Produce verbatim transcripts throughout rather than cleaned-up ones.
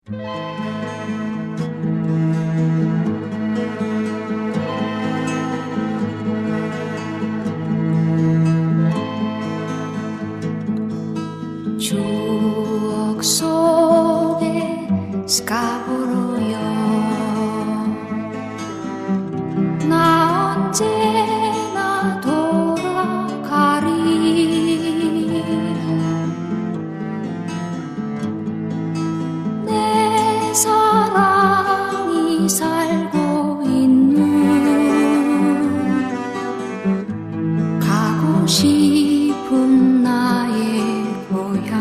추억 속에 스카보로요 나 언제나 돌아가리 내 사랑이 살고 있는 가고 싶은 나의 고향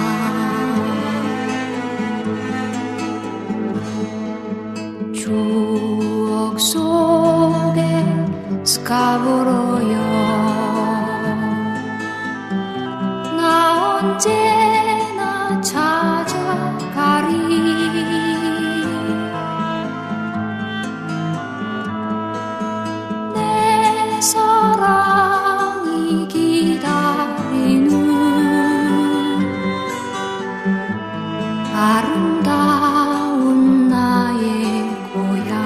추억 속에 스카보로요 나 언제나 찾아가리 내 사랑이 기다리는 아름다운 나의 고향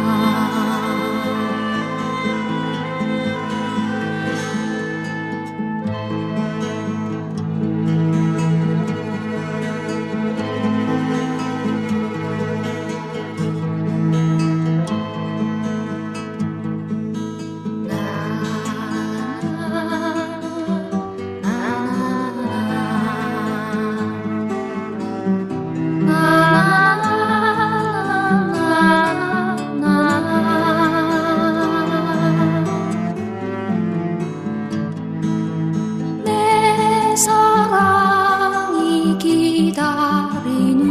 내 사랑이 기다리는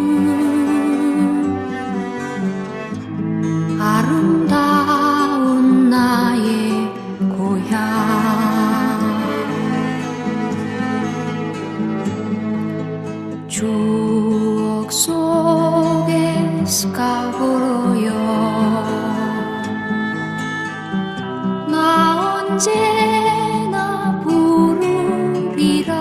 아름다운 나의 고향 추억 속에 스카보로요 나 언제나 부르리라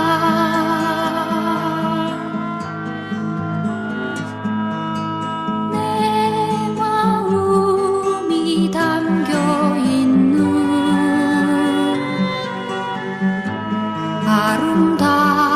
내 마음이 담겨있는 아름다운